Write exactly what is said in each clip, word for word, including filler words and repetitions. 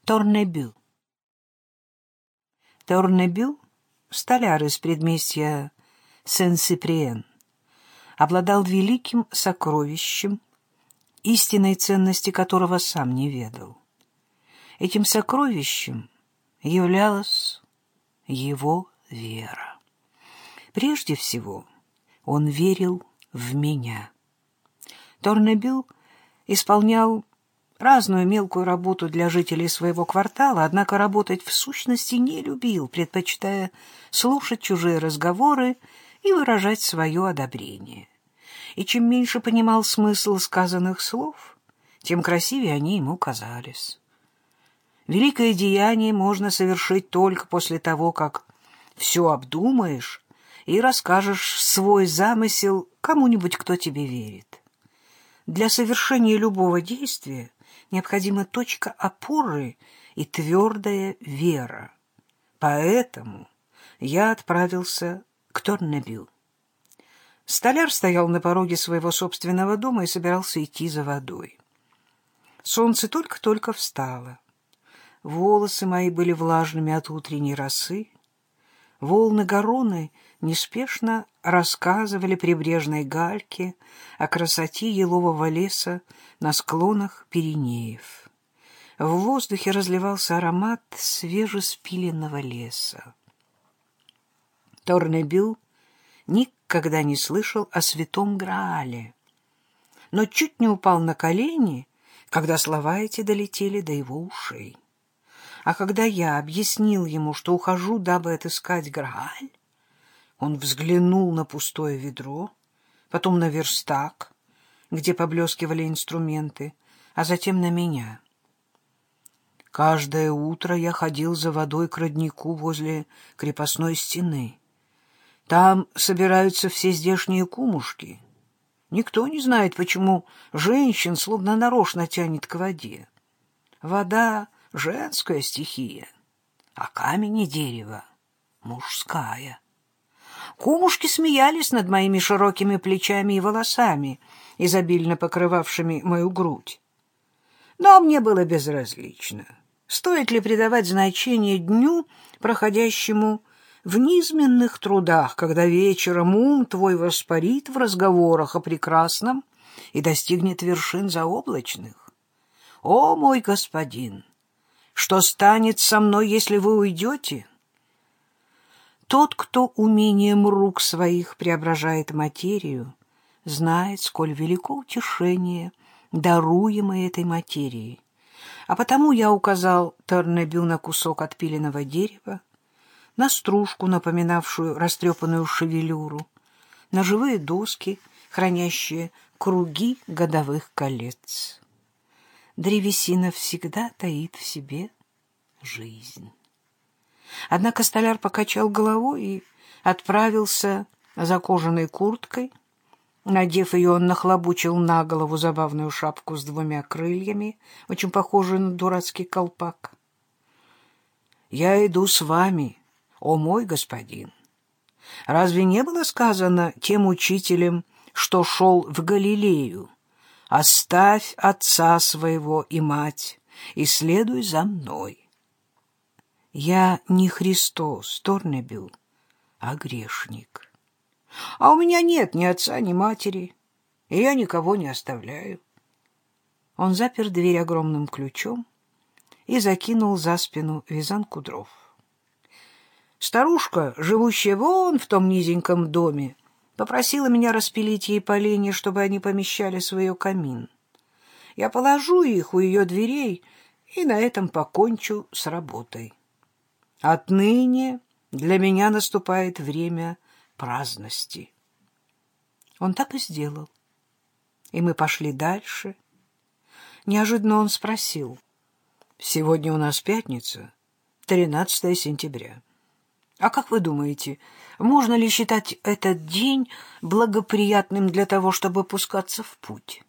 Торнебю. Торнебю, столяр из предместья Сен-Сиприен, обладал великим сокровищем, истинной ценности которого сам не ведал. Этим сокровищем являлась его вера. Прежде всего, он верил в меня. Торнебю исполнял разную мелкую работу для жителей своего квартала, однако работать в сущности не любил, предпочитая слушать чужие разговоры и выражать свое одобрение. И чем меньше понимал смысл сказанных слов, тем красивее они ему казались. Великое деяние можно совершить только после того, как все обдумаешь и расскажешь свой замысел кому-нибудь, кто тебе верит. Для совершения любого действия необходима точка опоры и твердая вера. Поэтому я отправился к Торнебю. Столяр стоял на пороге своего собственного дома и собирался идти за водой. Солнце только-только встало. Волосы мои были влажными от утренней росы. Волны Гароны неспешно рассказывали прибрежной гальке о красоте елового леса на склонах Пиренеев. В воздухе разливался аромат свежеспиленного леса. Торнебю никогда не слышал о святом Граале, но чуть не упал на колени, когда слова эти долетели до его ушей. А когда я объяснил ему, что ухожу, дабы отыскать Грааль, он взглянул на пустое ведро, потом на верстак, где поблескивали инструменты, а затем на меня. Каждое утро я ходил за водой к роднику возле крепостной стены. Там собираются все здешние кумушки. Никто не знает, почему женщин словно нарочно тянет к воде. Вода — женская стихия, а камень и дерево — мужская. Кумушки смеялись над моими широкими плечами и волосами, изобильно покрывавшими мою грудь. Но мне было безразлично, стоит ли придавать значение дню, проходящему в низменных трудах, когда вечером ум твой воспарит в разговорах о прекрасном и достигнет вершин заоблачных. О, мой господин! Что станет со мной, если вы уйдете? Тот, кто умением рук своих преображает материю, знает, сколь велико утешение, даруемое этой материей. А потому я указал Торнебю на кусок отпиленного дерева, на стружку, напоминавшую растрепанную шевелюру, на живые доски, хранящие круги годовых колец. Древесина всегда таит в себе жизнь. Однако столяр покачал головой и отправился за кожаной курткой. Надев ее, он нахлобучил на голову забавную шапку с двумя крыльями, очень похожую на дурацкий колпак. «Я иду с вами, о мой господин! Разве не было сказано тем учителем, что шел в Галилею? Оставь отца своего и мать и следуй за мной». Я не Христос, Торнебю, а грешник. А у меня нет ни отца, ни матери, и я никого не оставляю. Он запер дверь огромным ключом и закинул за спину вязанку дров. Старушка, живущая вон в том низеньком доме, попросила меня распилить ей поленья, чтобы они помещались в ее камин. Я положу их у ее дверей и на этом покончу с работой. Отныне для меня наступает время праздности. Он так и сделал. И мы пошли дальше. Неожиданно он спросил: «Сегодня у нас пятница, тринадцатое сентября. А как вы думаете, можно ли считать этот день благоприятным для того, чтобы пускаться в путь?»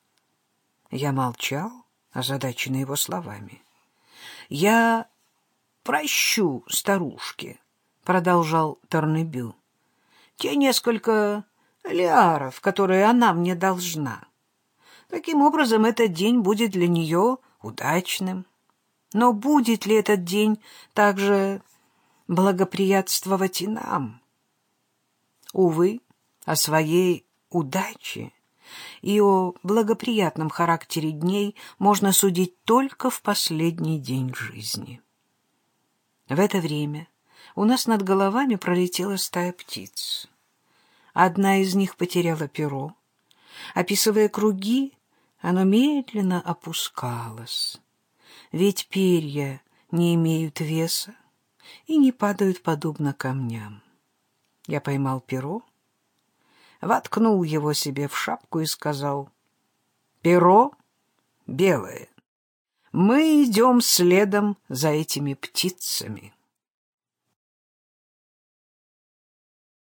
Я молчал, озадаченный его словами. «Я прощу старушке», — продолжал Торнебю, — «те несколько лиаров, которые она мне должна. Таким образом, этот день будет для нее удачным. Но будет ли этот день также благоприятствовать и нам? Увы, о своей удаче и о благоприятном характере дней можно судить только в последний день жизни. В это время у нас над головами пролетела стая птиц. Одна из них потеряла перо. Описывая круги, оно медленно опускалось. Ведь перья не имеют веса и не падают подобно камням. Я поймал перо, воткнул его себе в шапку и сказал: «Перо белое. Мы идем следом за этими птицами».